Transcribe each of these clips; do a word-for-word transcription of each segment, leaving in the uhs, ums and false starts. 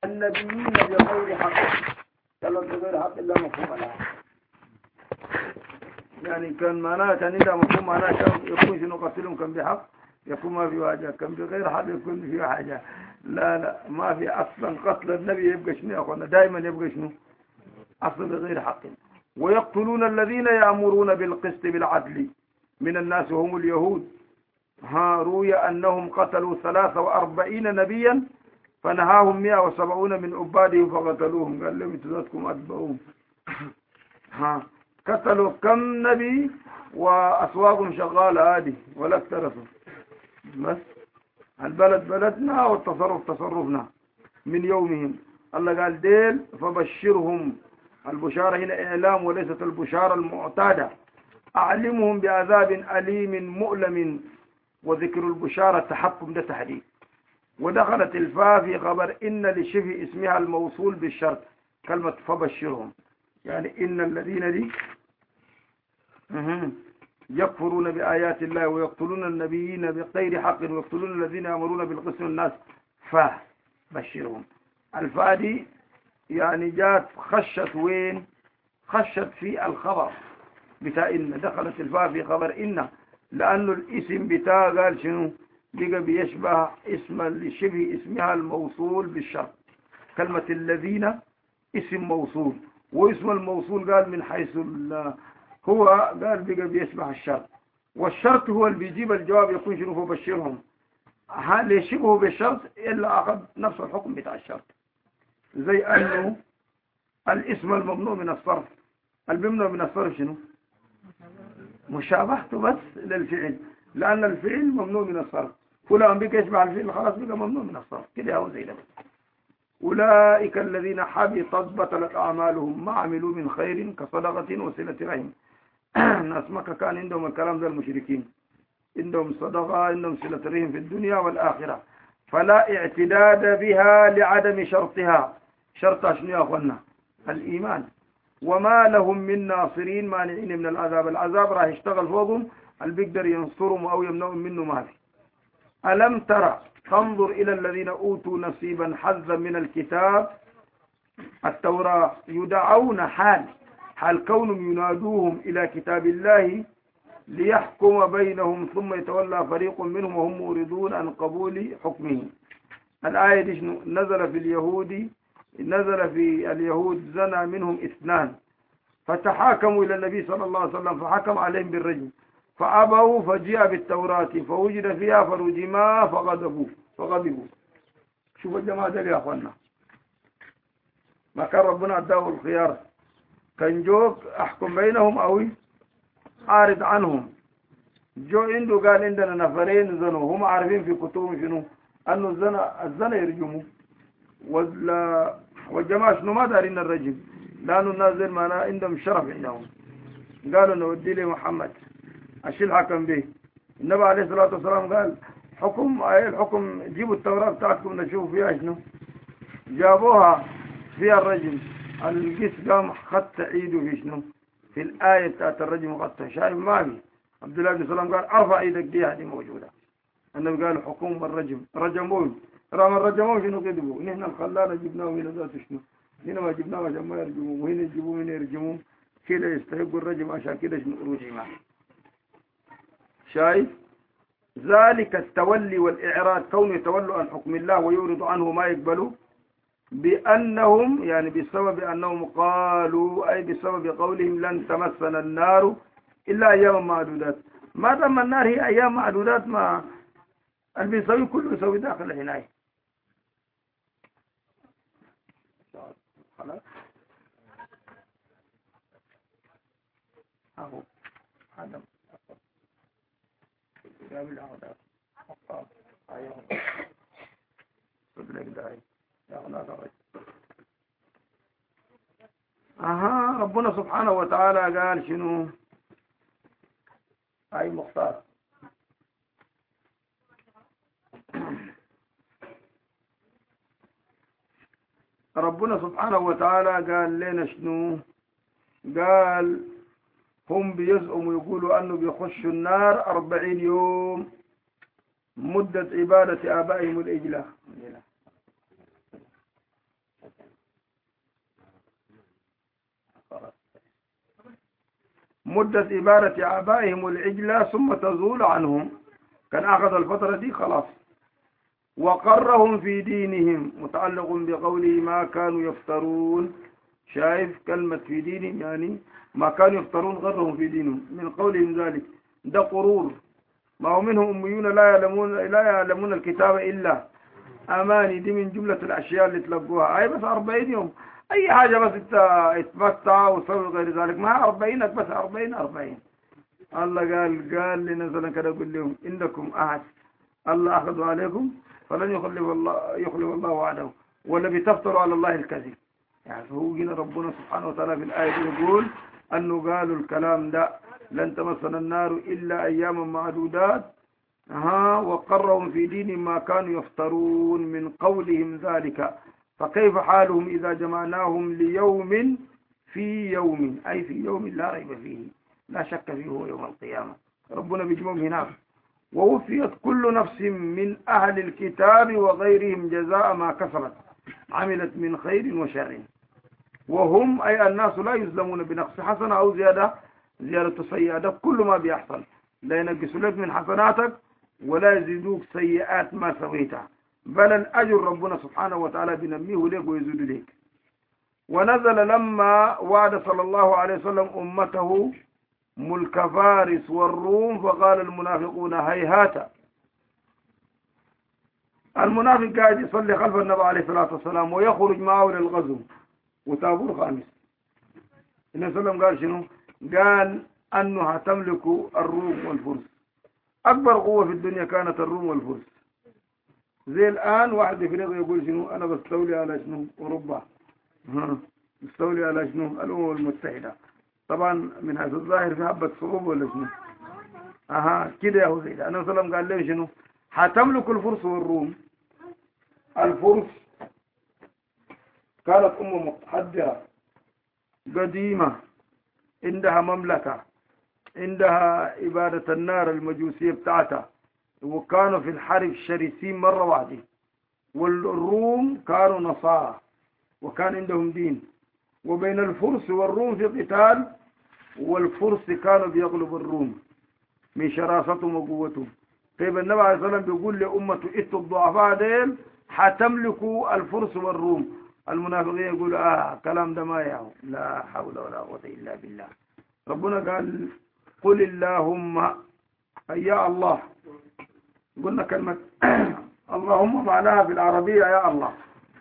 النبيين بغير حق، قالوا بغير حق إلا مفهوم لها. يعني كان معناها كان إذا مفهوم معناها كان يكون شنو قتلهم كان بحق، يكون ما في حاجة، كان بغير حق يكون في حاجة. لا لا ما في أصلا قتل النبي يبقى شنو يا أخوانا، دائما يبقى شنو أصلا بغير حق. ويقتلون الذين يأمرون بالقسط بالعدل من الناس وهم اليهود. ها روي أنهم قتلوا ثلاثة وأربعين نبيا فنهاهم مئة وسبعون من عبادهم فقتلوهم، قال لهم تزادكم أتبعوهم. ها قتلوا كم نبي وأسواقهم شغالة هذه ولا اكترثوا، بس البلد بلدنا والتصرف تصرفنا من يومهم. الله قال ديل فبشرهم، البشارة هنا إعلام وليست البشارة المعتادة. أعلمهم بعذاب أليم مؤلم، وذكر البشارة تحكم ده تحديد. ودخلت الفاء في خبر إن لشبه اسمها الموصول بالشرط، كلمة فبشرهم يعني إن الذين دي يكفرون بآيات الله ويقتلون النبيين بغير حق ويقتلون الذين يأمرون بالقسط الناس فبشرهم. الفاء دي يعني جات خشت وين؟ خشت في الخبر بتاع إن، دخلت الفاء في خبر إن لأنه الاسم بتاع قال شنو بقى بيشبه اسم لشبه اسمها الموصول بالشرط. كلمة الذين اسم موصول، واسم الموصول قال من حيث هو قال بقى بيشبه الشرط، والشرط هو اللي بيجيب الجواب يكون شنو فبشرهم. هل يشبهه بالشرط إلا أخذ نفس الحكم بتاع الشرط، زي أنه الاسم الممنوع من الصرف، الممنوع من الصرف شنو مشابهته بس للفعل، لأن الفعل ممنوع من الصرف، فلان بك يشبه الفعل خلاص بقى ممنوع من الصرف كده هو زي ده. أولئك الذين حبطت بطلت أعمالهم ما عملوا من خير كصدقة وصلة رحم. ناس مكة كان عندهم الكلام ذا المشركين، عندهم صدقة عندهم صلة رحم في الدنيا والآخرة، فلا اعتداد بها لعدم شرطها. شرط شنو يا أخوانا؟ الإيمان. وما لهم من ناصرين مانعين من العذاب، العذاب راح يشتغل فوقهم، اللي بيقدر ينصرهم أو يمنعهم منه ما في. ألم ترى تنظر إلى الذين أوتوا نصيبا حظا من الكتاب التوراة يدعون حال حال كونهم ينادوهم إلى كتاب الله ليحكم بينهم ثم يتولى فريق منهم وهم موردون عن قبول حكمه. الآية دي نزل في اليهود، نزل في اليهود زنى منهم اثنان فتحاكموا إلى النبي صلى الله عليه وسلم فحكم عليهم بالرجم فأبوا، فجاء بالتوراة فوجد فيها فرجما فغضبوا فغضبوا. شوفوا الجماعة ده يا أخوانا، ما كان ربنا أداه الخيار، كان جوك أحكم بينهم أو أعرض عنهم. جو عنده قال عندنا نفرين زنوا، هم عارفين في كتبهم شنو أنه الزنا الزنا يرجموا، ولا والجماعة شنو ما دارين الرجم، لأنه الناس زي ما عندهم شرف عندهم. قالوا نودي لي محمد أشيل حكم به. النبي عليه الصلاة والسلام قال حكم أي الحكم، جيبوا التوراة بتاعتكم نشوف فيها شنو. جابوها فيها الرجم، القس قام خدت ايده في شنو في الآية بتاعت الرجم خدتها، شايف ما في. عبد الله بن سلام قال ارفع ايدك دي هذه موجودة. النبي قال حكم الرجم، رجموه رغم الرجموه شنو كذبوا، نحن الخلانة جبناه من ذاته شنو، هنا ما جبناه عشان ما يرجموه، وهنا يجيبوه هنا يرجموه، كده يستحقوا الرجم عشان كده شنو رجمه. شايف ذلك التولي والإعراض، كون يتولوا عن حكم الله ويورضوا عنه ما يقبلوا، بأنهم يعني بسبب أنهم قالوا، أي بسبب قولهم لن تمسنا النار إلا أيام معدودات. ما دام النار هي أيام معدودات، ما اللي بيسوي كله يسوي داخل العناية. خلاص أهو هذا قابل أعداء أقاب أيام صدلك داعي يا هناك غير. أها ربنا سبحانه وتعالى قال شنو أي مختار. ربنا سبحانه وتعالى قال لنا شنو، قال هم بيزعموا يقولوا أنه بيخشوا النار أربعين يوم مدة عبادة آبائهم الإجلة. مدة عبادة آبائهم العجلة ثم تزول عنهم، كان أخذ الفترة دي خلاص. وقرهم في دينهم متعلق بقوله ما كانوا يفترون. شايف كلمة في دينهم يعني ما كانوا يفترون غرهم في دينهم من قولهم ذلك، ده قرور. ما هو منهم أميون لا يعلمون لا يعلمون الكتاب إلا أماني، دي من جملة الأشياء اللي تلقوها. أي بس أربعين يوم أي حاجة بس اتمتع وسوي غير ذلك، ما أربعينك بس أربعين أربعين. الله قال قال لنزل كده يقول لهم إنكم أحد الله أخذوا عليكم فلن يخلف الله يخلف الله وعده ولا بتفتروا على الله الكذب. يعني هو هنا ربنا سبحانه وتعالى في الآية يقول أنه قالوا الكلام ده لن تمسنا النار إلا أياما معدودات. ها وقرهم في دين ما كانوا يفترون من قولهم ذلك، فكيف حالهم إذا جمعناهم ليوم في يوم، أي في يوم لا ريب فيه لا شك فيه هو يوم القيامة. ربنا بيجمعهم هناك. ووفيت كل نفس من أهل الكتاب وغيرهم جزاء ما كسبت عملت من خير وشر، وهم أي الناس لا يظلمون بنقص حسنة أو زيادة زيادة سيئة. كل ما بيحصل لا ينقص لك من حسناتك ولا يزيدوك سيئات ما سويتها، بل الأجر ربنا سبحانه وتعالى بنميه لك ويزيد لك. ونزل لما وعد صلى الله عليه وسلم أمته ملك فارس والروم فقال المنافقون هيهات. المنافق قاعد يصلي خلف النبي عليه الصلاة والسلام ويخرج معه للغزو وتابور خامس. النبي صلى الله عليه وسلم قال شنو؟ قال أنها تملك الروم والفرس. أكبر قوة في الدنيا كانت الروم والفرس. زي الآن واحد في رياضه يقول شنو؟ أنا بستولي على شنو؟ أوروبا. ها بستولي على شنو؟ الأمم المتحدة. طبعا من هذا الظاهر في حبة صعوبة ولا شنو؟ أها كده يا هو زي ده. النبي صلى الله عليه وسلم قال له شنو؟ حتملك الفرس والروم. الفرس كانت أمة متحضرة قديمة عندها مملكة، عندها عبادة النار المجوسية بتاعتها، وكانوا في الحرب شرسين مرة واحدة. والروم كانوا نصارى وكان عندهم دين، وبين الفرس والروم في قتال، والفرس كانوا بيغلبوا الروم من شراستهم وقوتهم. طيب النبي عليه الصلاة والسلام بيقول لأمته اتوا الضعفاء ديل حتملكوا الفرس والروم. المنافقين يقولوا اه كلام ده ما يعو، لا حول ولا قوة إلا بالله. ربنا قال قل اللهم يا الله. قلنا كلمة اللهم معناها في العربية يا الله،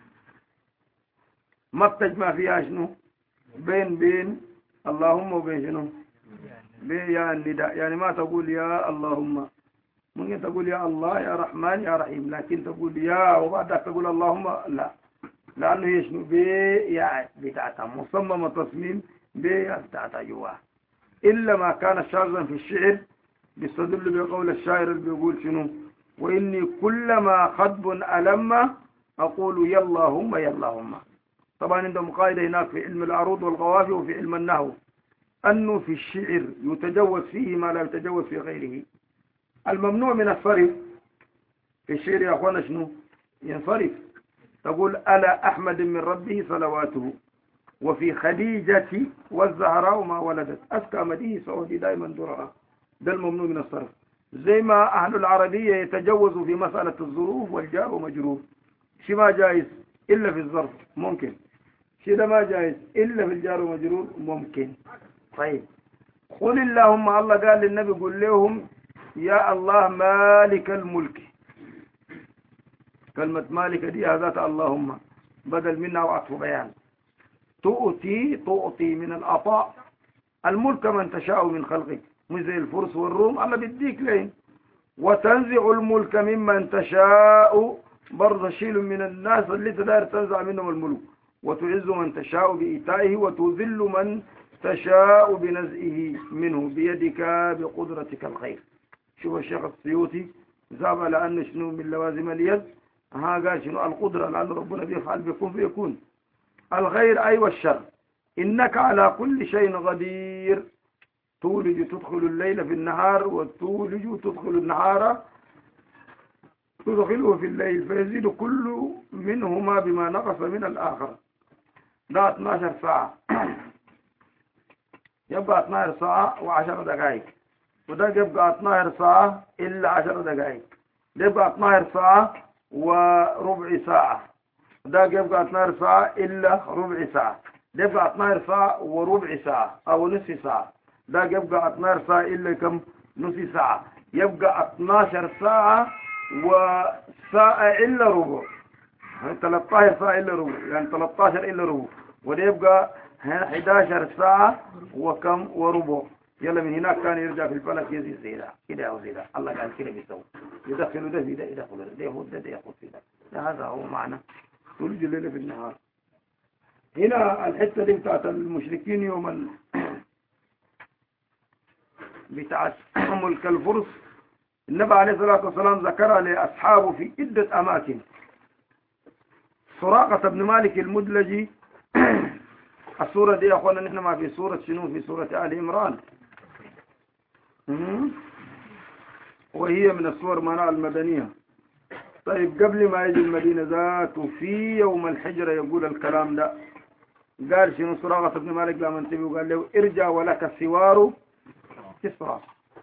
ما بتجمع فيها شنو؟ بين بين اللهم وبين شنو؟ بين يا النداء، يعني ما تقول يا اللهم، ممكن تقول يا الله يا رحمن يا رحيم، لكن تقول يا وبعدها تقول اللهم لا، لأنه هي شنو؟ بي يا بتاعتها مصممة تصميم بي بتاعتها جواها. إلا ما كان شاذا في الشعر بيستدل بقول الشاعر اللي بيقول شنو؟ وإني كلما خطب ألم أقول يا اللهم يا اللهم. طبعا عندهم قاعدة هناك في علم العروض والقوافي وفي علم النحو أنه في الشعر يتجوز فيه ما لا يتجوز في غيره. الممنوع من الصرف في الشعر يا أخوانا شنو؟ ينصرف. تقول ألا أحمد من ربه صلواته وفي خديجة والزهراء ما ولدت أسكى مديه سعودي دائما درعا. ده الممنوع من الصرف. زي ما أهل العربية يتجوزوا في مسألة الظروف والجار ومجرور، شي ما جائز إلا في الظرف ممكن، شي ده ما جائز إلا في الجار ومجرور ممكن. طيب قل اللهم، الله قال للنبي قل لهم يا الله مالك الملك. كلمة مالك دي ذات اللهم بدل منها وعطف بيان. تؤتي تؤتي من العطاء الملك من تشاء من خلقك، مش زي الفرس والروم الله بيديك لين. وتنزع الملك ممن تشاء، برضه شيل من الناس اللي تدار تنزع منهم الملك. وتعز من تشاء بإيتائه وتذل من تشاء بنزئه منه بيدك بقدرتك الخير. شوف الشيخ السيوطي ذهب على أن شنو من لوازم اليد، ها قال شنو القدرة، لأن ربنا بيفعل بيكون فيكون. الخير أي والشر. إنك على كل شيء قدير. تولج تدخل الليل في النهار وتولج تدخل النهار تدخله في الليل فيزيد كل منهما بما نقص من الآخر. ده اثناشر ساعة. يبقى اثناشر ساعة وعشر دقائق، وده يبقى اثناشر ساعة إلا عشر دقائق، ده يبقى اثناشر ساعة وربع ساعة، ده يبقى اثناشر ساعة إلا ربع ساعة، ده يبقى اثناشر ساعة وربع ساعة أو نصف ساعة، ده يبقى اثناشر ساعة إلا كم نصف ساعة، يبقى اثناشر ساعة وساعة إلا ربع، ثلاثة عشر ساعة إلا ربع، يعني ثلاثة عشر إلا ربع، وده يبقى أحد عشر ساعة وكم وربع. يلا من هناك كان يرجع في الفلك يزيد زي ده كده أو زي ده، الله قال كده بيسوي، يدخلوا ده في ده يدخلوا ده، ده ياخد ده ده ياخد في ده، هذا هو معنى تولج الليل في النهار. هنا الحتة دي بتاعت المشركين يوم ال... بتاعت ملك الفرس، النبي عليه الصلاة والسلام ذكرها لأصحابه في عدة أماكن. سراقة بن مالك المدلجي السورة دي يا أخوانا نحن ما في سورة شنو، في سورة آل عمران، وهي من السور مناع المدنية. طيب قبل ما يجي المدينة ذاته في يوم الحجرة يقول الكلام ده، قال شنو سراقة بن مالك لما انتبه وقال له ارجع ولك السوار كسرى.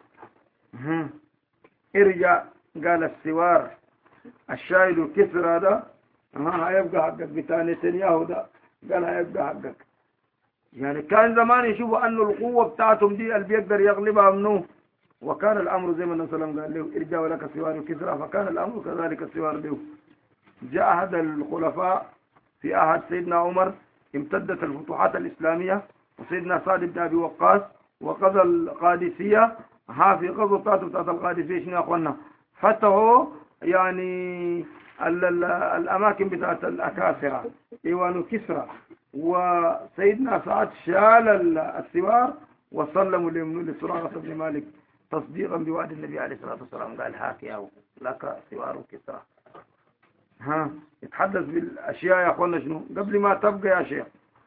ارجع، قال السوار الشاهد كسرى ده ها هيبقى حقك، بتاع نتنياهو ده قال هيبقى حقك. يعني كان زمان يشوفوا أنه القوة بتاعتهم دي اللي بيقدر يغلبها منه، وكان الأمر زي ما النبي صلى الله عليه وسلم قال له ارجع ولك سوار كسرى، فكان الأمر كذلك السوار له. جاء أحد الخلفاء في عهد سيدنا عمر، امتدت الفتوحات الإسلامية، وسيدنا سعد بن أبي وقاص وغزا القادسية. ها في غزوة بتاعته بتاعت القادسية شنو يا أخوانا؟ فتحوا يعني ال ال الأماكن بتاعت الأكاسرة إيوان كسرى، وسيدنا سعد شال السوار وسلموا لسراقة بن مالك تصديقا بوعد النبي عليه الصلاة والسلام، قال هاك يا لك سوار كسرى. ها يتحدث بالأشياء يا أخوانا شنو قبل ما تبقى يا شيخ.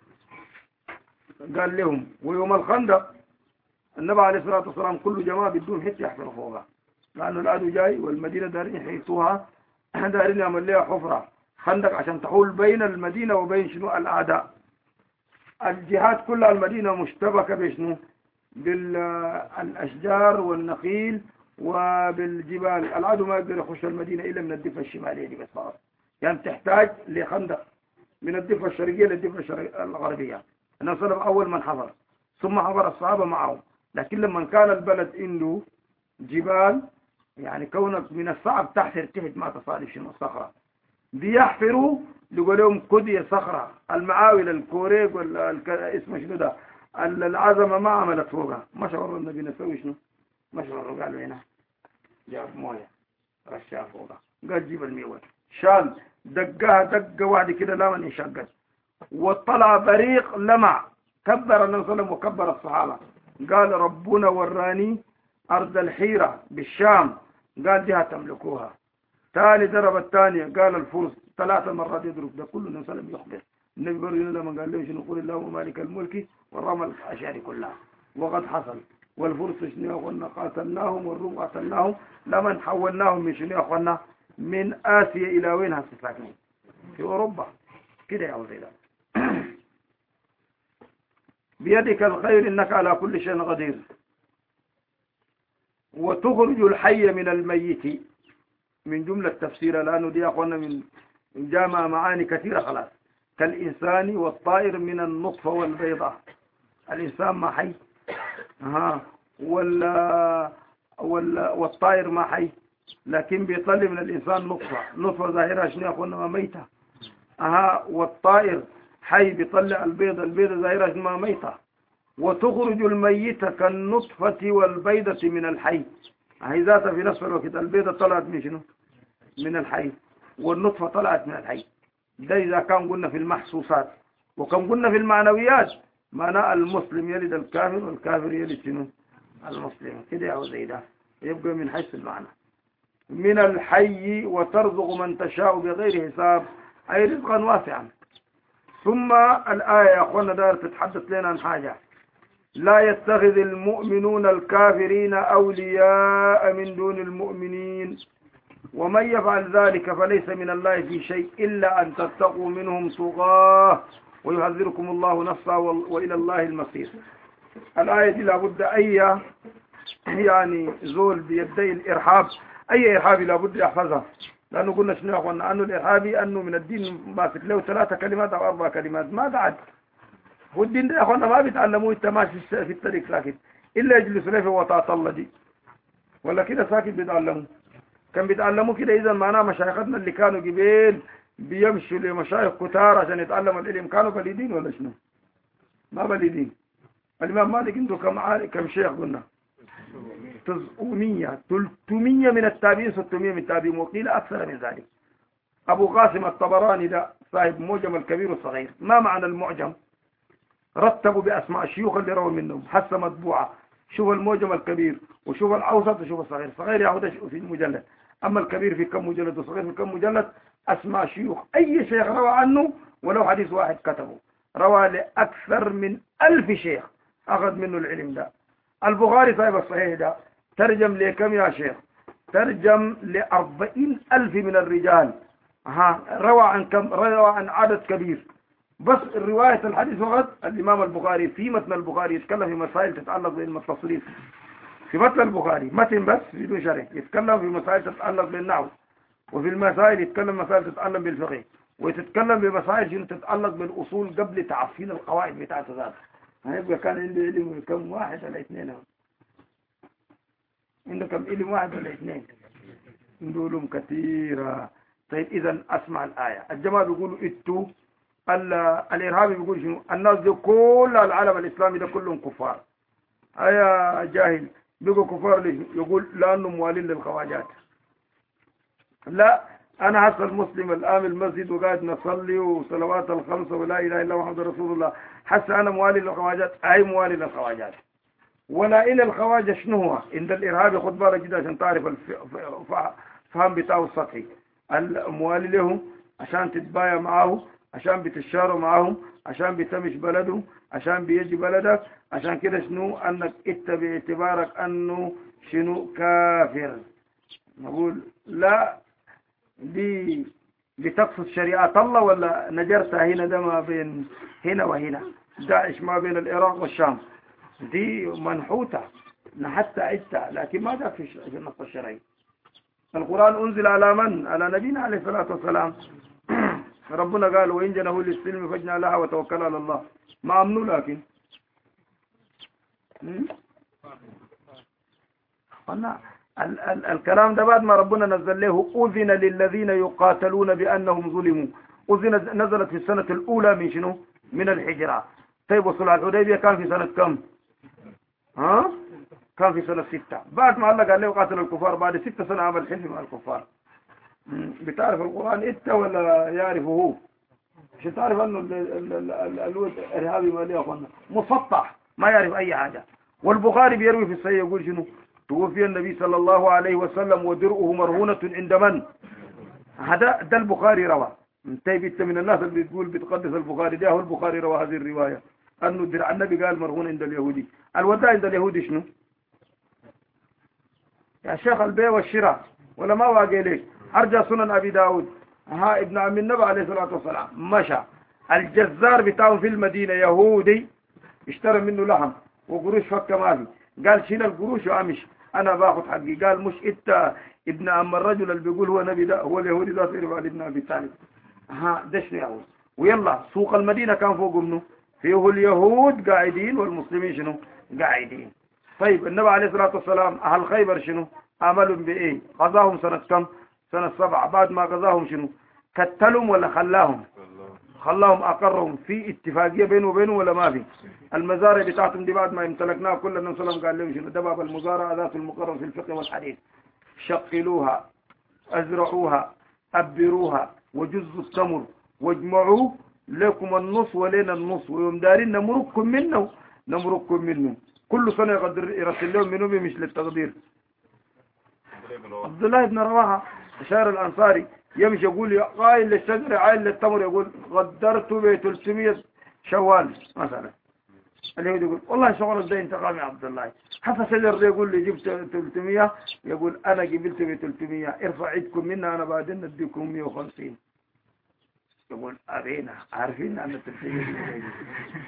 قال لهم ويوم الخندق النبي عليه الصلاة والسلام كل جماعة بدون حتى يحفروا فوقها، لأنه العدو جاي والمدينة دارين يحيطوها، دارين يعمل لها حفرة خندق عشان تحول بين المدينة وبين شنو الأعداء. الجهات كلها المدينة مشتبكة بشنو بالأشجار والنخيل وبالجبال، العدو ما يقدر يخش المدينة إلا من الضفة الشمالية دي بس فقط، يعني تحتاج لخندق من الضفة الشرقية للضفة الغربية. النبي صلى الله عليه وسلم أول من حفر، ثم حفر الصحابة معه، لكن لما كان البلد عنده جبال يعني كونك من الصعب تحفر تحت ما تصادف شنو الصخرة، بيحفروا يقول لهم كدية صخرة، المعاول الكوريك ولا اسمه شنو ده العزمة ما عملت فوقها، ما شعر النبي نسوي شنو، ما شعر قالوا هنا جاب مويه رشاها فوقها، قال جيب الميوه شال دقها دقة واحدة كده لا من انشقت، وطلع بريق لمع، كبر النبي صلى الله عليه وسلم وكبر الصحابة، قال ربنا وراني أرض الحيرة بالشام، قال دي هتملكوها. تاني ضرب الثانية قال الفرس، ثلاث مرات يضرب، ده كله النبي صلى الله عليه وسلم يخبر. النبي برضه لما قال له شنو قل اللهم مالك الملك والرمى الأشعار كلها، وقد حصل. والفرس شنو يا اخوانا قاتلناهم والروم قاتلناهم، لمن حولناهم من شنو يا اخوانا من آسيا إلى وين هسه ساكنين في أوروبا كده يا وزيلا. بيدك الخير إنك على كل شيء قدير، وتخرج الحي من الميت، من جملة تفسير لأنه دي أخوانا من جامع معاني كثيرة خلاص، كالإنسان والطائر من النطفة والبيضة، الإنسان ما حي ها ولا ولا والطائر ما حي، لكن بيطلع من الإنسان نطفة، نطفة ظاهرة شنو أخوانا ما ميتة، ها والطائر حي بيطلع البيض، البيض ظاهرة شنو ما ميتة، وتخرج الميتة كالنطفة والبيضة من الحي، هي ذاتها في نفس الوقت، البيضة طلعت من شنو من الحي والنطفة طلعت من الحي. ده إذا كان قلنا في المحسوسات، وكان قلنا في المعنويات معنى المسلم يلد الكافر والكافر يلد شنو المسلم كده أو زي ده، يبقى من حيث المعنى من الحي وترزق من تشاء بغير حساب، أي رزقا واسعا. ثم الآية يا أخوانا دار تتحدث لنا عن حاجة، لا يتخذ المؤمنون الكافرين أولياء من دون المؤمنين ومن يفعل ذلك فليس من الله في شيء إلا أن تتقوا منهم تقاه ويحذركم الله نفسه وإلى الله المصير. الآية دي لابد أي يعني زول بيدعي الإرهاب، أي إرهابي لابد يحفظها، لأنه قلنا شنو يا أخوانا، أنه الإرهابي أنه من الدين ماسك له ثلاثة كلمات أو أربع كلمات ما قعد. هو الدين ده يا أخوانا ما بيتعلموه أنت ماشي في الطريق ساكت، إلا يجلس له في وطاة الله دي، ولا كده ساكت بيتعلموه. كان بيتعلموا كده. إذا معناه مشايخنا اللي كانوا قبيل بيمشوا لمشايخ كتار عشان يتعلموا العلم كانوا بليدين ولا شنو؟ ما بليدين. الإمام مالك عنده كم عالي كم شيخ قلنا؟ تسعمية ثلاثمية من التابعين، ستمية من التابعين، وقيل أكثر من ذلك. أبو قاسم الطبراني ده صاحب معجم الكبير والصغير. ما معنى المعجم؟ رتبوا بأسماء الشيوخ اللي رووا منهم، حتى مطبوعة. شوف المعجم الكبير وشوف الأوسط وشوف الصغير. الصغير ياخذ في المجلد، أما الكبير في كم مجلد والصغير في كم مجلد. أسماء شيوخ أي شيخ روى عنه ولو حديث واحد كتبه، روى لأكثر من ألف شيخ أخذ منه العلم ده. البخاري صاحب الصحيح ده ترجم لكم يا شيخ؟ ترجم لأربعين ألف من الرجال. ها روى عن كم؟ روى عن عدد كبير. بس الرواية الحديث فقط الإمام البخاري في متن البخاري يتكلم في مسائل تتعلق بالتصريف في متن البخاري، متن بس بدون شرح. يتكلم في مسائل تتعلق بالنحو، وفي المسائل يتكلم مسائل تتعلق بالفقه، ويتكلم بمسائل تتعلق بالأصول قبل تعفين القواعد بتاعت ذات. هيبقى كان عنده علم كم واحد ولا اثنين؟ عنده كم علم واحد ولا اثنين؟ عنده علوم كثيرة. طيب إذا أسمع الآية. الجماعة بيقولوا إتو الإرهابي بيقول شنو؟ الناس دي كل العالم الإسلامي ده كلهم كفار. أيا جاهل بيقول كفار ليش؟ يقول لأنه موالين للخواجات. لا، أنا حصل مسلم الآن المسجد وقاعد نصلي وصلوات الخمسة ولا إله إلا محمد رسول الله، حتى أنا موالي للخواجات؟ أي موالي للخواجات. ولا إلى الخواجة شنو هو؟ عند الإرهابي خد بالك جدا عشان تعرف الفهم بتاعه السطحي. الموالي له عشان تتبايع معه، عشان بتشاروا معهم، عشان بتمش بلده، عشان بيجي بلدك، عشان كده شنو؟ أنك إنت باعتبارك أنه شنو؟ كافر. نقول لا، دي بتقصد شريعة الله ولا نجرتها هنا؟ ده ما بين هنا وهنا، داعش ما بين العراق والشام، دي منحوتة حتى عدتها، لكن ما ده في النص الشرعي. القرآن أنزل على من؟ على نبينا عليه الصلاة والسلام. ربنا قال وإن جنحوا للسلم فاجنح لها وتوكل على الله. ما أمنوا. لكن قلنا ال ال الكلام ده بعد ما ربنا نزل له أذن للذين يقاتلون بأنهم ظلموا. أذن نزلت في السنة الأولى من شنو؟ من الحجرة. طيب وصلح الحديبية كان في سنة كم؟ ها؟ كان في سنة ستة. بعد ما الله قال له قاتل الكفار بعد ستة سنة عمل حلف مع الكفار. بتعرف القرآن انت ولا يعرفه هو؟ مش تعرف انه الارهابي مالي اخوانا مسطح ما يعرف اي حاجة. والبخاري بيروي في الصحيح يقول شنو؟ توفي النبي صلى الله عليه وسلم ودرؤه مرهونة عند من؟ هذا ده البخاري روى. انت انت من الناس اللي بتقول بتقدس البخاري، ده هو البخاري روى هذه الرواية انه درع النبي قال مرهون عند اليهودي. الوداع عند اليهودي شنو؟ يا شيخ البيع والشراء ولا ما واقع ليك؟ ارجع سنن ابي داود. ها ابن عم النبي عليه الصلاه والسلام مشى الجزار بتاعه في المدينه يهودي اشترى منه لحم وقروش فكه ما في، قال شيل القروش وامشي انا باخذ حقي. قال مش انت ابن عم الرجل اللي بيقول هو نبي ده هو اليهودي ده يرفع ابن ابي طالب. ها ده شنو يهود؟ ويلا سوق المدينه كان فوق منه فيه اليهود قاعدين والمسلمين شنو؟ قاعدين. طيب النبي عليه الصلاه والسلام اهل خيبر شنو؟ عملوا بايه؟ غزاهم سنه كم؟ سنة سبعة. بعد ما غزاهم شنو؟ قتلهم ولا خلاهم؟ خلاهم أقرهم في اتفاقية بينه وبينه ولا ما في؟ المزارع بتاعتهم دي بعد ما امتلكناها كل النبي صلى الله عليه وسلم قال لهم شنو؟ دباب المزارع ذات المقرر في الفقه والحديث. شقلوها، أزرعوها، أبروها، وجزوا التمر، واجمعوا لكم النص ولينا النص، ويوم دارين نمركم منه نمركم منه. كل سنة يقدر يرسل لهم منه مش للتقدير. عبد الله بن رواحة شاعر الأنصاري يمشي يقول قائل للشجر عائل للتمر، يقول غدرت ب ثلاثمية شوال مثلا. اليهود يقول والله شغلك ده انتقام يا عبد الله. حتى شجر يقول لي جبت ثلاثمية، يقول أنا قبلت ب ثلاثمية، ارفع عيدكم منها أنا بعدين نديكم مئة وخمسين. يقول أرينا عارفين أن ثلاثمية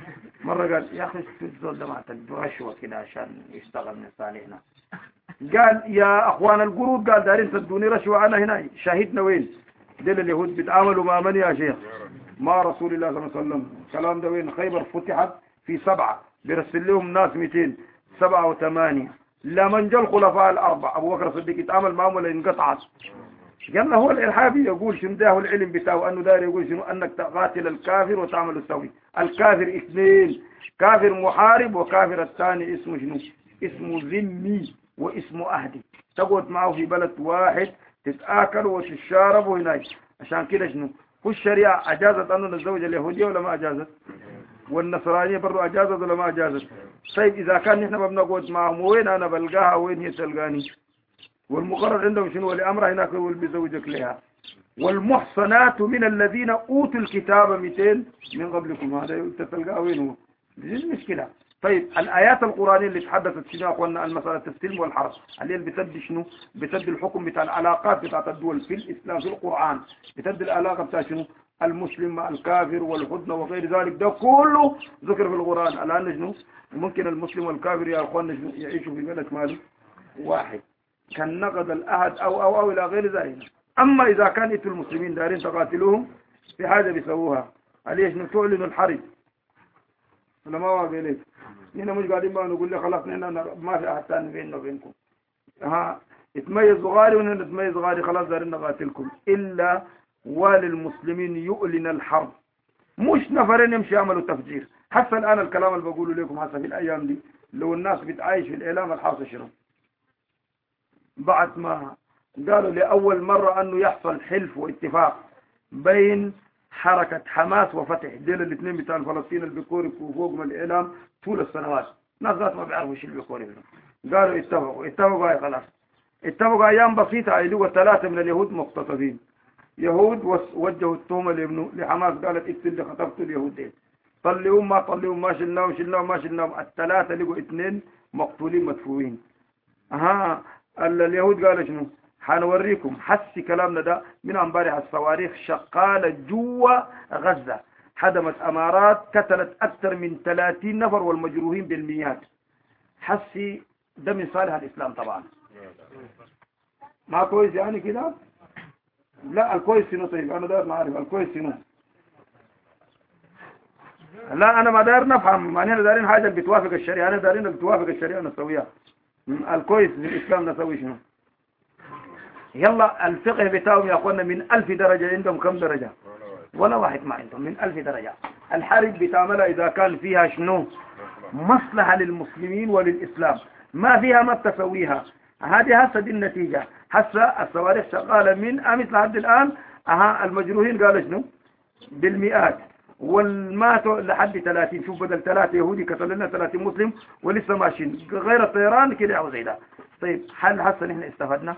مرة قال يا أخي الزول ده ما تدوا رشوة كده عشان يشتغل من صالحنا. قال يا أخوان القرود، قال دارين تدوني رشوة، أنا هنا شاهدنا وين؟ دل اليهود بيتعاملوا مع من يا شيخ؟ مع رسول الله صلى الله عليه وسلم. الكلام ده وين؟ خيبر فتحت في سبعة، بيرسل لهم ناس مئتين سبعة وثمانية. لما جاء الخلفاء الأربعة أبو بكر الصديق يتعامل معهم ولا انقطعت. قال هو الإرهابي يقول شنو ده العلم بتاعه، أنه داير يقول شنو؟ أنك تقاتل الكافر وتعمل السوي. الكافر اثنين، كافر محارب وكافر الثاني اسمه شنو؟ اسمه ذمي واسمه أهدي. تقعد معه في بلد واحد تتآكلوا وتشاربوا هناك. عشان كده شنو؟ والشريعة أجازت أنه نتزوج اليهودية ولا ما أجازت؟ والنصرانية برضو أجازت ولا ما أجازت؟ طيب إذا كان نحن ما بنقعد معهم وين أنا بلقاها وين هي تلقاني؟ والمقرر عندهم شنو؟ ولأمر هناك هو اللي بيزوجك لها. والمحصنات من الذين أوتوا الكتاب مئتين من قبلكم، هذا تلقاه وين هو؟ دي المشكلة. طيب الآيات القرآنية اللي تحدثت شنو يا أخوانا؟ المسألة السلم والحرب، اللي بتدي شنو؟ بتدي الحكم بتاع العلاقات بتاعت الدول في الإسلام في القرآن، بتدي العلاقة بتاع شنو؟ المسلم مع الكافر والهدنة وغير ذلك، ده كله ذكر في القرآن. الآن شنو؟ ممكن المسلم والكافر يا أخوانا شنو؟ يعيشوا في بلد ماله واحد، كان نقض الأهد أو أو أو إلى غير ذلك. أما إذا كان إنتوا المسلمين دارين تقاتلوهم في حاجة بيسووها، عليه شنو؟ تعلنوا الحرب ولا ما واقع ليك؟ هنا مش قاعدين بقى نقول لي خلاص هنا ما في أحد ثاني بيننا وبينكم، ها اتميز غاري ونحن نتميز غاري، خلاص دارين نقاتلكم. إلا وللمسلمين يؤلن الحرب، مش نفرين يمشي يعملوا تفجير. حتى الآن الكلام اللي بقوله لكم حتى في الأيام دي لو الناس بتعايش في الإعلام الحاصل شنو؟ بعد ما قالوا لأول مرة أنه يحصل حلف واتفاق بين حركة حماس وفتح، ديل الاثنين بتاع الفلسطين اللي بيكوركوا فوق من الإعلام طول السنوات، ناس ذات ما بيعرفوا شو اللي بيكوركوا. قالوا اتفقوا اتفقوا هاي خلاص اتفقوا. أيام بسيطة عيدوا ثلاثة من اليهود مقتطفين، يهود وجهوا التهمة لابنه لحماس، قالت انت اللي خطفتوا اليهود دين، طلعوهم ما طلعوهم، ما شلناهم شلناهم ما شلناهم. الثلاثة لقوا اثنين مقتولين مدفوعين. ها اليهود قالوا شنو؟ حنوريكم حسي كلامنا ده من امبارح. الصواريخ شغاله جوا غزه، حدمت امارات، قتلت اكثر من ثلاثين نفر والمجروحين بالمئات. حسي ده من صالح الاسلام طبعا، ما كويس يعني كده؟ لا الكويس شنو؟ طيب انا داير نعرف الكويس شنو. لا انا ما داير نفهم، ما احنا دايرين حاجه اللي بتوافق الشريعه، انا دايرين اللي بتوافق الشريعه نسويها. الكويس في الاسلام نسوي شنو؟ يلا الفقه بتاعهم يا اخوانا من ألف درجة، عندهم كم درجة؟ ولا واحد ما عندهم، من ألف درجة. الحرب بتعملها إذا كان فيها شنو؟ مصلحة للمسلمين وللإسلام، ما فيها ما تسويها. هذه هسه دي النتيجة. هسه الصواريخ شغالة من أمس لحد الآن، أها المجروحين قالوا شنو؟ بالمئات، والماتوا لحد ثلاثين. شوف بدل ثلاثة يهودي قتل لنا ثلاثين مسلم ولسه ماشيين غير الطيران كده أو زي ده. طيب هل هسه نحن استفدنا؟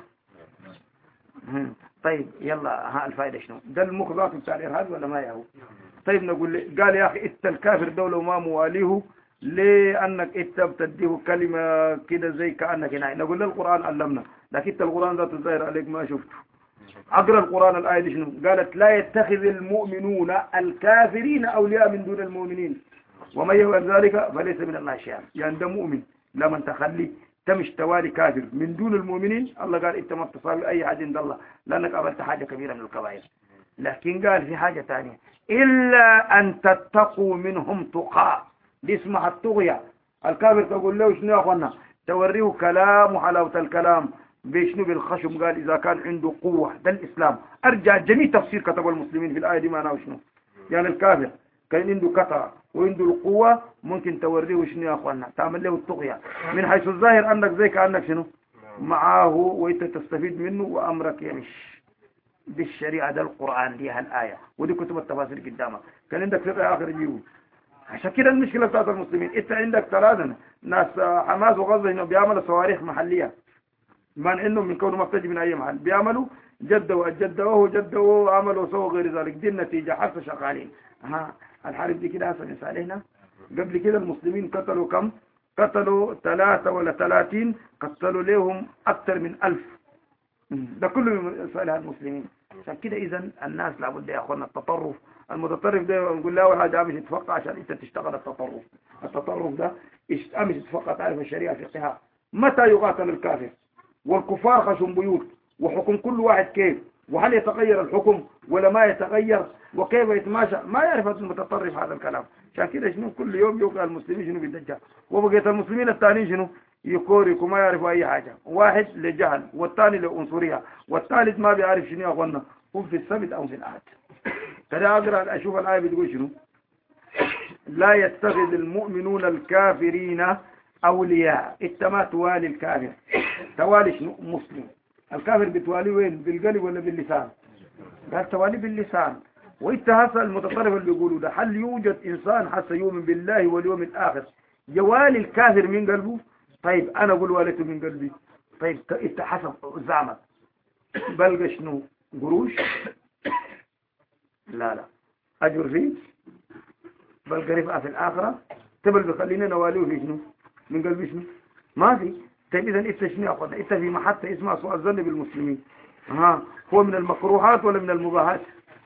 طيب يلا ها الفائدة شنو؟ ده المخضات بتاع الإرهاب ولا ما يهو؟ طيب نقول قال يا أخي إنت الكافر دولة وما مواليه، لأنك إنت بتديه كلمة كده زي كأنك هنا. نقول له القرآن علمنا، لكن إنت القرآن ذات الظاهر عليك ما شفته. أقرأ القرآن الآية دي شنو؟ قالت لا يتخذ المؤمنون الكافرين أولياء من دون المؤمنين ومن يفعل ذلك فليس من الله شيئا. يعني ده مؤمن لما تخليه تمش توالي كافر من دون المؤمنين، الله قال انت ما بتصلي اي حاجه عند الله لانك قبلت حاجه كبيره من الكبائر. لكن قال في حاجه ثانيه، الا ان تتقوا منهم تقى، دي اسمها الطغيه. الكافر تقول له شنو يا اخوانا؟ توريه كلام وحلاوه الكلام بشنو؟ بالخشم. قال اذا كان عنده قوه، ده الاسلام. ارجع جميع تفسير كتب المسلمين في الايه دي معناه شنو؟ يعني الكافر كان عنده كثره وعنده القوة، ممكن توريه شنو يا اخوانا؟ تعمل له الطغية من حيث الظاهر انك زي كأنك شنو؟ معاه وانت تستفيد منه وامرك يمش بالشريعة. ده القرآن ليها الآية، ودي كتب التفاسير قدامك. كان عندك فقه اخر يجيبه. عشان كده المشكلة بتاعت المسلمين، انت عندك ثلاثة ناس حماس وغزة انه بيعملوا صواريخ محلية، من انهم من كونه ما بتجي من اي محل، بيعملوا جدة وجدة وهو جدة وعملوا سووا غير ذلك. دي النتيجة حتى شغالين. ها الحرب دي كده هسه مثال هنا. قبل كده المسلمين قتلوا كم؟ قتلوا ثلاثة ولا ثلاثين، قتلوا لهم أكثر من ألف. ده كله صالح المسلمين. عشان كده إذا الناس لابد يا أخوانا التطرف المتطرف ده نقول له أول حاجة مش تتفقع عشان أنت تشتغل التطرف. التطرف ده مش تتفقع تعرف الشريعة فقهها. متى يقاتل الكافر والكفار خشم بيوت وحكم كل واحد كيف، وهل يتغير الحكم ولا ما يتغير، وكيف يتماشى؟ ما يعرف المتطرف هذا الكلام. عشان كده شنو كل يوم يوقع المسلمين شنو بالدجال، وبقية المسلمين الثانيين شنو يكوريكوا ما يعرفوا أي حاجة. واحد لجهل والثاني لعنصرية والثالث ما بيعرف شنو يا أخوانا، هم في السبت أو في الأحد. كده أقرأ أشوف الآية بتقول شنو؟ لا يتخذ المؤمنون الكافرين أولياء. أنت ما توالي الكافر، توالي شنو؟ مسلم. الكافر بتوالي وين؟ بالقلب ولا باللسان؟ قال توالي باللسان. وانت هسه المتطرف اللي بيقولوا ده، هل يوجد انسان حتى يؤمن بالله واليوم الاخر يوالي الكافر من قلبه؟ طيب انا اقول والته من قلبي. طيب انت حسب زعمك بلقى شنو؟ قروش؟ لا لا. اجر فيه؟ بلقى رفعه في الاخره؟ تبل بخلينا نواليه في شنو؟ من قلبي شنو؟ ما في. طيب اذا انت شنو يا اخوان؟ انت في محطه اسمها سوء الظن بالمسلمين. ها هو من المكروهات ولا من المباحات؟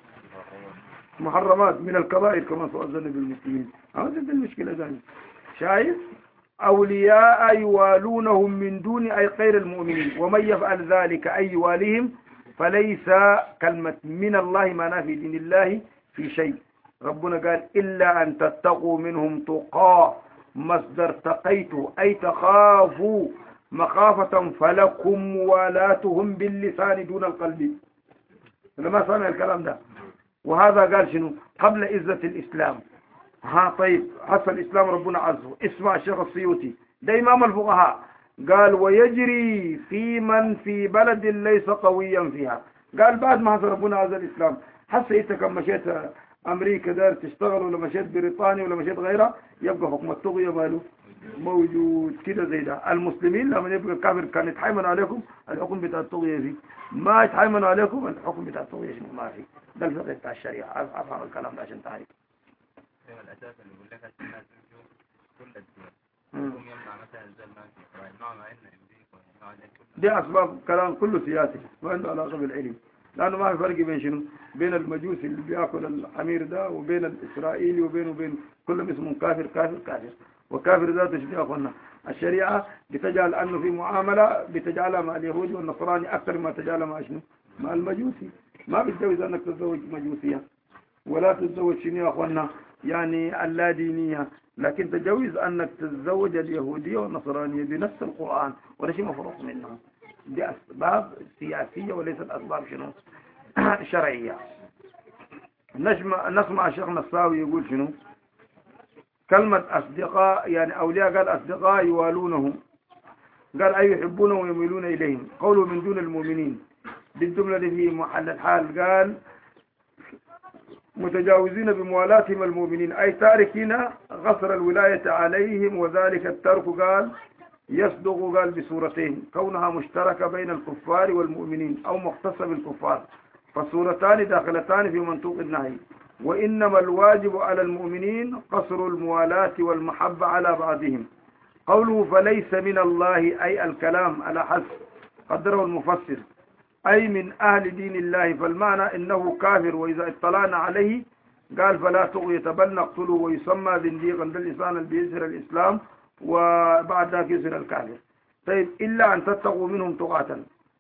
محرمات. من الكبائر كما سوء الظن بالمسلمين. هذا المشكله ثانيه. شايف؟ اولياء يوالونهم من دون اي غير المؤمنين، ومن يفعل ذلك اي يواليهم فليس كلمه من الله ما في دين الله في شيء. ربنا قال الا ان تتقوا منهم تقاه، مصدر تقيته أي تخافوا مخافة، فلكم موالاتهم باللسان دون القلب. لما سمع الكلام ده. وهذا قال شنو؟ قبل عزة الإسلام. ها طيب حصل الإسلام ربنا عزه. اسمع الشيخ السيوطي ده إمام الفقهاء قال ويجري في من في بلد ليس قويا فيها. قال بعد ما حصل ربنا عز الإسلام حتى إنت كم مشيت أمريكا دار تشتغل ولا مشيت بريطانيا ولا مشيت غيرها يبقى حكم الطغية ماله موجود كده زي ده. المسلمين لما يبقى الكافر كان يتحيمن عليكم الحكم بتاع الطغية فيه، ما يتحيمن عليكم الحكم بتاع الطغية شنو ما فيه. ده الفقه بتاع الشريعة. أفهم الكلام ده عشان تعرف. الأساس اللي بيقول لك الناس كل الدول يقوم يمنع مثلا زي ما في إسرائيل مع إن أمريكا ومع كل دي أسباب كلام كله سياسي ما عنده علاقة بالعلم. لأنه ما في فرق بين شنو؟ بين المجوسي اللي بياكل الحمير ده وبين الإسرائيلي وبين وبين كلهم اسمهم كافر كافر كافر. وكافر ذاته شنو يا أخوانا؟ الشريعة بتجعل أنه في معاملة بتجعلها مع اليهود والنصراني أكثر ما تجعلها مع شنو؟ مع المجوسي. ما بتجوز أنك تتزوج مجوسية ولا تتزوج شنو يا أخوانا؟ يعني اللادينية، لكن تجوز أنك تتزوج اليهودية والنصرانية بنفس القرآن ولا شيء مفروغ منهم. دي أسباب سياسية وليست أسباب شنو؟ شرعية. نسمع نسمع الشيخ نصاوي يقول شنو؟ كلمة أصدقاء يعني أولياء، قال أصدقاء يوالونهم، قال أي يحبونه ويميلون إليهم. قوله من دون المؤمنين بالجملة اللي في محل الحال قال متجاوزين بموالاتهم المؤمنين أي تاركين غصر الولاية عليهم، وذلك الترك قال يصدق قال بصورتين، كونها مشتركة بين الكفار والمؤمنين أو مختصة بالكفار، فالصورتان داخلتان في منطوق النهي. وإنما الواجب على المؤمنين قصر الموالاة والمحبة على بعضهم. قوله فليس من الله أي الكلام على حسب قدره المفسر أي من أهل دين الله، فالمعنى إنه كافر، وإذا اطلعنا عليه قال فلا تغية بل نقتله ويسمى زنديقا باللسان اللي بيظهر الإسلام وبعد ذلك يظهر الكافر. طيب إلا أن تتقوا منهم تقاة.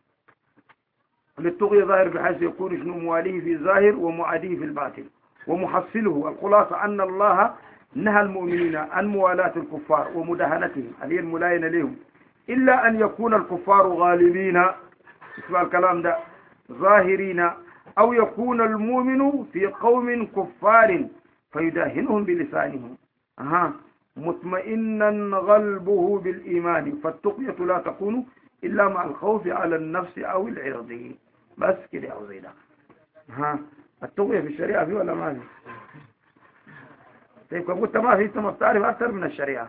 للتقية ظاهر بحيث يكون شنو مواليه في الظاهر ومعاديه في الباطن. ومحصله الخلاصة أن الله نهى المؤمنين عن موالاة الكفار ومداهنتهم اللي هي الملاينة لهم، إلا أن يكون الكفار غالبين، اسمع الكلام ده، ظاهرين، أو يكون المؤمن في قوم كفار فيداهنهم بلسانهم أها مطمئنا قلبه بالإيمان، فالتقية لا تكون إلا مع الخوف على النفس أو العرض. بس كده أو زي ده. ها التقية في الشريعة فيه ولا ما فيه؟ طيب كم قلت ما فيه، أنت ما بتعرف أكثر من الشريعة.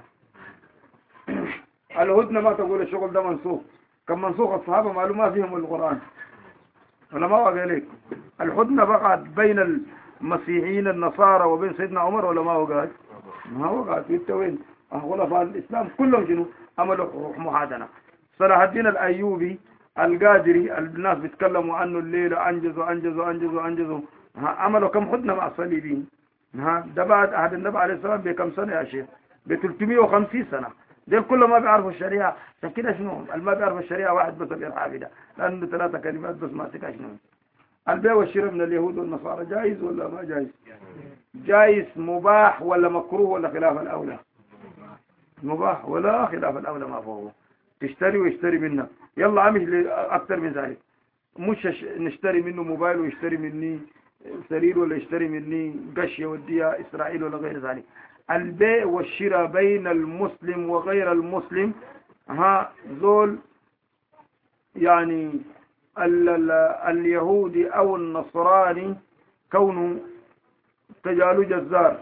الهدنة ما تقول الشغل ده منسوخ، كم منسوخ الصحابة معلوم ما فيهم القرآن ولا ما وقع لك؟ الهدنة بقعت بين المسيحيين النصارى وبين سيدنا عمر ولا ما وقعت؟ ما وقعت. انت وين؟ خلفاء الإسلام كلهم شنو؟ عملوا محادنة. صلاح الدين الأيوبي القادري الناس بيتكلموا عنه الليلة أنجزوا أنجزوا أنجزوا أنجزوا ها عملوا كم حدنا مع الصليبيين. ها ده بعد عهد النبي عليه الصلاة والسلام بكم سنة يا شيخ؟ ب ثلاثمائة وخمسين سنة. دول كله ما بيعرفوا الشريعة. عشان كده شنو اللي ما بيعرف الشريعة واحد بس الإرهابي ده، لأنه ثلاثة كلمات بس ما تكا شنو. البيع والشراء من اليهود والنصارى جائز ولا ما جائز؟ جائز مباح ولا مكروه ولا خلاف الأولى؟ مباح ولا خلاف الأولى ما فوقه. تشتري ويشتري منك. يلا عمش أكثر من ذلك. مش نشتري منه موبايل ويشتري مني سرير ولا يشتري مني قش يوديها إسرائيل ولا غير ذلك. البيع والشراء بين المسلم وغير المسلم ها ذول يعني ال ال اليهودي أو النصراني كونه تجعله جزار.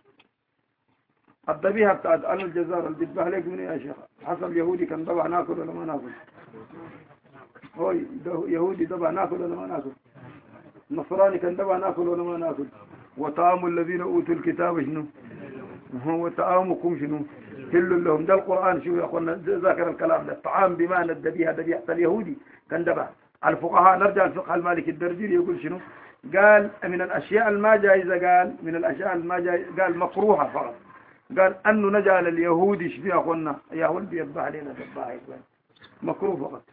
الذبيحة بتاعت أنا الجزار اللي بيذبح لك من يا شيخ حسب يهودي كان ذبح ناكل ولا ما ناكل؟ هو يهودي ذبح ناكل ولا ما ناكل؟ نصراني كان ذبح ناكل ولا ما ناكل؟ وطعام الذين أوتوا الكتاب شنو؟ هو طعامكم شنو؟ كل لهم. ده القرآن شو يا أخوانا ذاكر الكلام ده. الطعام بمعنى الذبيحة ذبيحة اليهودي كان ذبح. الفقهاء نرجع الفقه المالكي الدرجيري يقول شنو؟ قال من الأشياء الما جائزة، قال من الأشياء الما جائزة قال مكروهة فقط. قال أنه نجعل اليهودي شو يا أخوانا يهود بيذبح علينا ذباح مكروه فقط.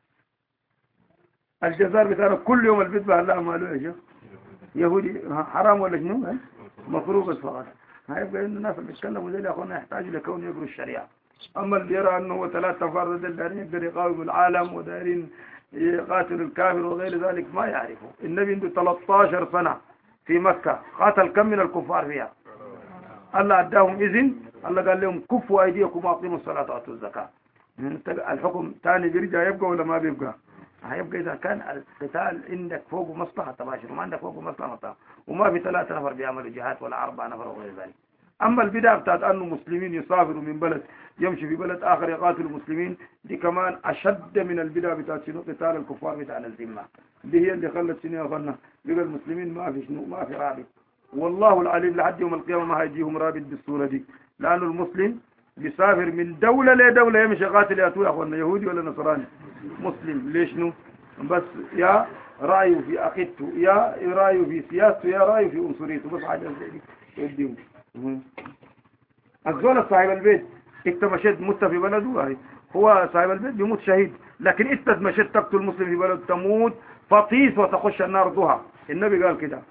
الجزار بتاعنا كل يوم البيذبح الله ماله يا شيخ يهودي حرام ولا شنو؟ مكروه بس فقط. هيبقى إنه الناس اللي بيتكلموا زي يا أخوانا يحتاجوا لكون يقروا الشريعة. أما اللي يرى أنه هو ثلاثة فرد دارين يقدر يقاوم العالم ودارين يقاتل الكافر وغير ذلك ما يعرفه. النبي عنده ثلاثة عشر سنة في مكة قاتل كم من الكفار فيها؟ الله أداهم إذن. الله قال لهم كفوا أيديكم وأقيموا الصلاة وآتوا الزكاة. الحكم ثاني بيرجع يبقى ولا ما بيبقى؟ هيبقى إذا كان القتال عندك فوق مصلحة تباشر وما عندك فوق مصلحة وما في ثلاثة نفر بيعملوا جهاد ولا أربعة نفر وغير ذلك. أما البدع بتاعت أنه مسلمين يسافروا من بلد يمشي في بلد آخر يقاتلوا المسلمين دي كمان أشد من البدع بتاعت شنو قتال الكفار بتاع الذمة. دي هي اللي خلت شنو يا أخوانا بقى المسلمين ما في شنو ما في رابط. والله العليم لحد يوم القيامة ما هيجيهم رابط بالصورة دي. لأنه المسلم بيسافر من دولة لدولة يمشي قاتل يا أخوانا أخوانا يهودي ولا نصراني مسلم. ليش نو؟ بس يا رأيه في عقيدته يا رأيه في سياسته يا رأيه في عنصريته بس حاجة زي دي يديهم. الزول صاحب البيت انت مشيت مت في بلده هو صاحب البيت بيموت شهيد. لكن انت مشيت تقتل المسلم في بلده تموت فطيس وتخش النار ضحى. النبي قال كده.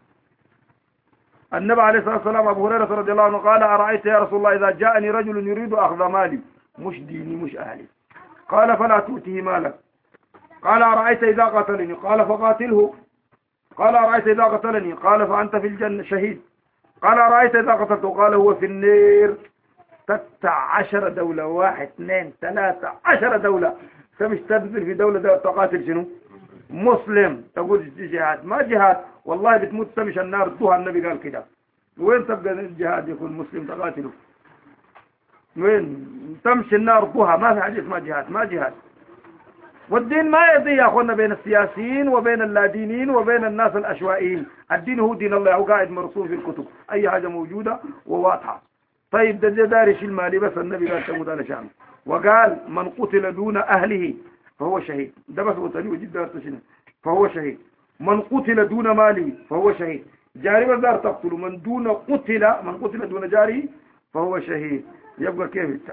النبي عليه الصلاة والسلام أبو هريرة رضي الله عنه قال أرأيت يا رسول الله إذا جاءني رجل يريد أخذ مالي مش ديني مش أهلي قال فلا تؤتيه مالك. قال أرأيت إذا قتلني قال فقاتله. قال أرأيت إذا قتلني قال فأنت في الجنة شهيد. قال أرأيت إذا قتلته قال هو في النير. تسع عشر دولة واحد اثنين ثلاثة عشر دولة فمش تنزل في دولة دولة تقاتل شنو مسلم تقول جهاد ما جهاد والله بتموت تمشي النار ضوها. النبي قال كده. وين تبقى الجهاد يكون مسلم تقاتله؟ وين تمشي النار ضوها؟ ما في حاجة اسمها جهاد ما جهاد. والدين ما يضيع يا أخوانا بين السياسيين وبين اللادينيين وبين الناس الأشوائيين. الدين هو دين الله وقاعد مرسوم في الكتب أي حاجة موجودة وواضحة. طيب ده داري شيء المالي بس النبي قال تموت على شام وقال من قتل دون أهله فهو شهيد. ده بس وتليه جدا تشنه فهو شهيد. من قتل دون ماله فهو شهيد. جاري بزار تقتل من دون قتل من قتل دون جاري فهو شهيد. يبقى كيف انت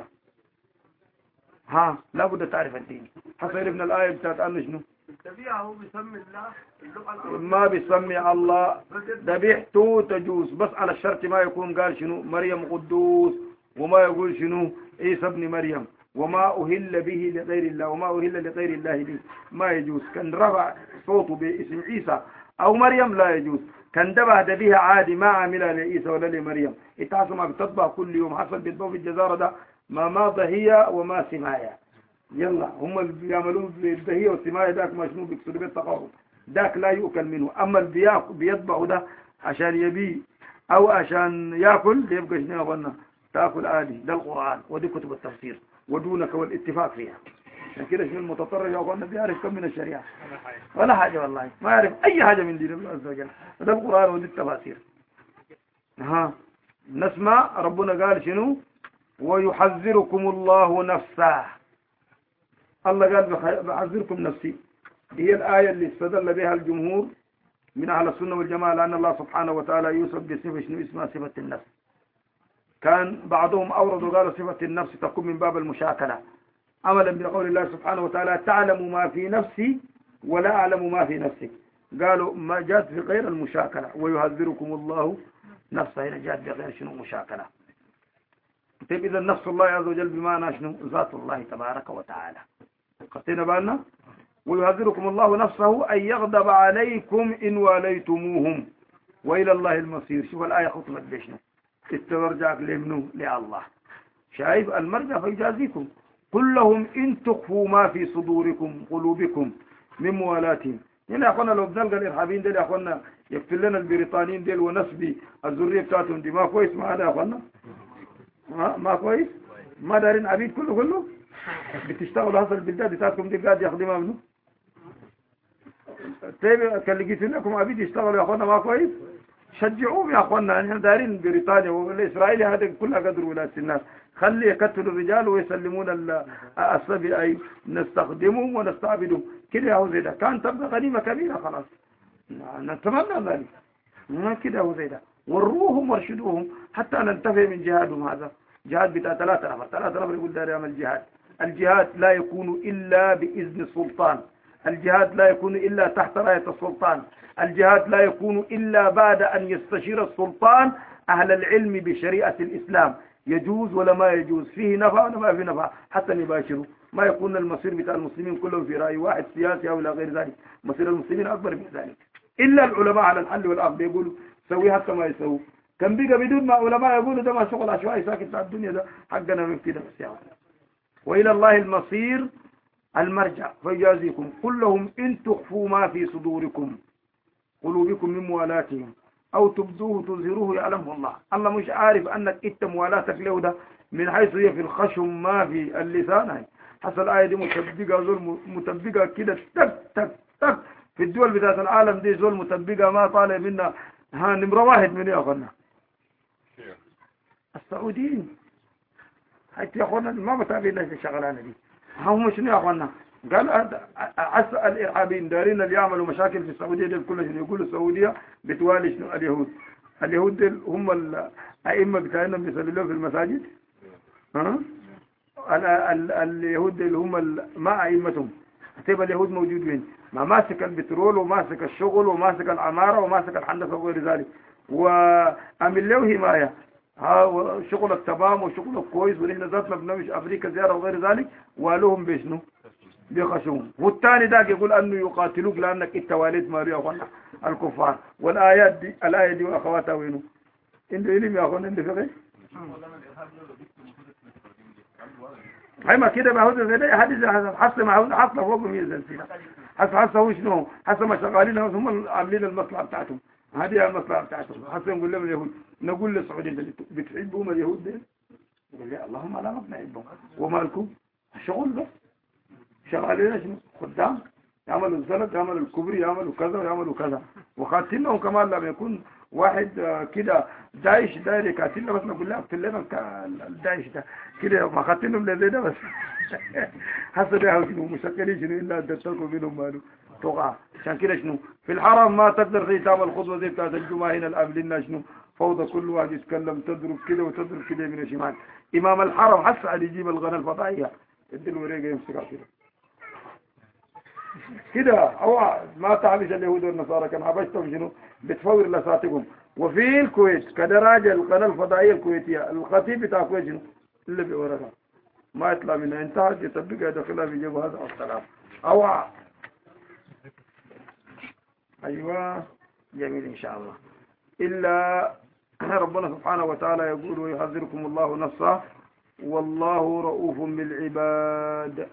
ها لابد تعرف الدين. حصل ابن الآية بتاعت أنه شنو هو بيسمي الله ما بيسمي الله ذبيحته تجوز بس على الشرط ما يكون قال شنو مريم قدوس وما يقول شنو عيسى ابن مريم وما أهل به لغير الله وما أهل لغير الله به ما يجوز. كان رفع صوته باسم عيسى أو مريم لا يجوز. كان ذبح ذبيحة عادي ما عملها لعيسى ولا لمريم. اتعصوا ما بتطبخ كل يوم حصل بيطبخ في الجزارة ده ما ماضى هي وما سمايا. يلا هم اللي بيعملون بالدهية والسماية ذاك ما شنو بيكسروا بالتقارب ذاك لا يؤكل منه. أما اللي بيطبخوا ده عشان يبي أو عشان يأكل يبقى شنو يظن تأكل عادي. ده القرآن ودي كتب التفسير ودونك والاتفاق فيها. عشان كده شنو المتطرف يا أخوانا بيعرف كم من الشريعة ولا حاجة والله ما يعرف أي حاجة من دين الله عز وجل. ده القرآن ودي التفاسير. ها نسمع ربنا قال شنو ويحذركم الله نفسه. الله قال بحذركم نفسي. هي الآية اللي استدل بها الجمهور من أهل السنة والجماعة لأن الله سبحانه وتعالى يوصف بصفة شنو اسمها صفة النفس. كان بعضهم أوردوا قالوا صفة النفس تكون من باب المشاكلة عملا بقول الله سبحانه وتعالى تعلم ما في نفسي ولا أعلم ما في نفسك. قالوا ما جاءت في غير المشاكلة ويهذركم الله نفسه، هنا جاءت بغير شنو مشاكلة. طيب إذا نفس الله عز وجل بمعنى شنو ذات الله تبارك وتعالى. قلتنا بالنا ويهذركم الله نفسه أن يغضب عليكم إن واليتموهم وإلى الله المصير. شوف الآية خطبت بشنو استرجعك لمنو لله. شايف المرجع فيجازيكم قل لهم إن تخفوا ما في صدوركم قلوبكم من موالاتهم. هنا يا أخوانا لو بنلقى الإرهابيين ديل يا أخوانا يقتل لنا البريطانيين ديل ونسبي الذرية بتاعتهم دي ما كويس ما هذا يا أخوانا ما, ما كويس ما دارين عبيد كله كله بتشتغلوا هذا البلدات بتاعتكم دي قاعد يخدمها منه. طيب كان لقيت لكم عبيد يشتغلوا يا أخوانا ما كويس شجعوهم يا أخوانا. نحن دارين بريطانيا والإسرائيل هذا كلها قدر ولاة الناس خلي يقتلوا الرجال ويسلمون الصبي أي نستخدمهم ونستعبدهم كده يا هو زي ده. كان تبقى غنيمة كبيرة خلاص نتمنى ذلك ما كده هو زي ده. وروهم وارشدوهم حتى ننتفع من جهادهم. هذا جهاد بتاع ثلاثة نفر ثلاثة نفر يقول دار يعمل جهاد. الجهاد لا يكون إلا بإذن السلطان. الجهاد لا يكون إلا تحت راية السلطان. الجهاد لا يكون إلا بعد أن يستشير السلطان أهل العلم بشريعة الإسلام يجوز ولا ما يجوز فيه نفع ولا ما فيه نفع حتى يباشروا. ما يكون المصير بتاع المسلمين كلهم في رأي واحد سياسي أو لا غير ذلك. مصير المسلمين أكبر من ذلك إلا العلماء على الحل والأخذ يقولوا سويها كما يسووا. كان بيقى بدون ما علماء يقولوا ده ما شغل عشوائي ساكت بتاع الدنيا ده حقنا من كده بس يعني. وإلى الله المصير المرجع فيجازيكم قل لهم إن تخفوا ما في صدوركم قلوبكم من موالاتهم أو تبدوه تظهروه يعلمه الله. الله مش عارف أنك إنت موالاتك له ده من حيث هي في الخشم ما في اللسان. حصل الآية دي متبقى زول متبقى كده تك تك تك في الدول بتاعت العالم دي زول متبقى ما طالع منا ها نمرة واحد من يا أخوانا السعوديين. حتى يا أخوانا ما بتابعين ليش الشغلانة دي هم شنو يا أخوانا قال عسى الإرهابيين دارين اللي يعملوا مشاكل في السعودية دي كلها شنو يقولوا السعودية بتوالي شنو اليهود. اليهود دي هم الأئمة بتاعنا بيصلوا في المساجد ها ال ال اليهود اللي هم ما أئمتهم. هتبقى اليهود موجود وين ما ماسك البترول وماسك الشغل وماسك العمارة وماسك الحندسة وغير ذلك وعمل له حماية ها شغل التمام وشغل الكويس. ونحن ذاتنا بنمشي أمريكا زيارة وغير ذلك ولهم بشنو بخشوم. والثاني ذاك يقول أنه يقاتلوك لأنك انت والد ماريا أخوانا الكفار. والآيات دي الآية دي وأخواتها وينو عنده علم يا أخوانا عنده فقه هاي ما كده بهود زي ده حديث حصل معه حصل فوقهم ينزل فينا حصل حصل هو شنو حصل ما شغالين هم عاملين المصلحة بتاعتهم. هذه المصلحة بتاعتهم. حصل نقول لهم اليهود نقول للسعوديين بتحبهم اليهود ده يقول لي اللهم لا ما بنحبهم ومالكم الشغل بس شغالين شنو خدام يعملوا الزلط يعملوا الكبري يعملوا كذا ويعملوا كذا. وقاتلهم كمان لما يكون واحد كده داعش داير قاتلنا بس نقول له اقتل لنا الداعش ده كده ما قاتلهم لزي ده بس حسب يا شنو مشكلين شنو الا تتركوا منهم ماله توقع. عشان كده شنو في الحرم ما تقدر زي تعمل خطوه زي بتاعت الجمعه هنا الاب لنا شنو فوضى كل واحد يتكلم تضرب كده وتضرب كده من الشمال. امام الحرم حس على يجيب القناه الفضائيه ادي الورقه يمسكها كده كده أو ما تعرفش اليهود والنصارى كان حبشتهم شنو بتفور لساتهم. وفي الكويت كدراجة القناة الفضائية الكويتية الخطيب بتاع الكويت شنو اللي بيورقها ما يطلع منها انتهت يطبقها داخلها في جيبه هذا السلام أو أيوة جميل إن شاء الله. إلا ربنا سبحانه وتعالى يقول ويحذركم الله نفسه والله رؤوف بالعباد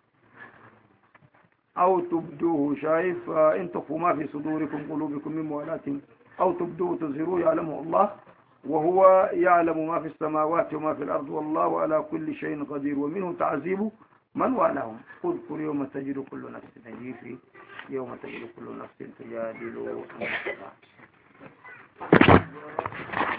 أو تبدوه. شايف إن تخفوا ما في صدوركم قلوبكم من موالاتهم أو تبدوه تظهروه يعلمه الله وهو يعلم ما في السماوات وما في الأرض والله على كل شيء قدير. ومنه تعذيب من والهم. اذكر يوم تجد كل نفس في يوم تجد كل نفس تجادل عن نفسها.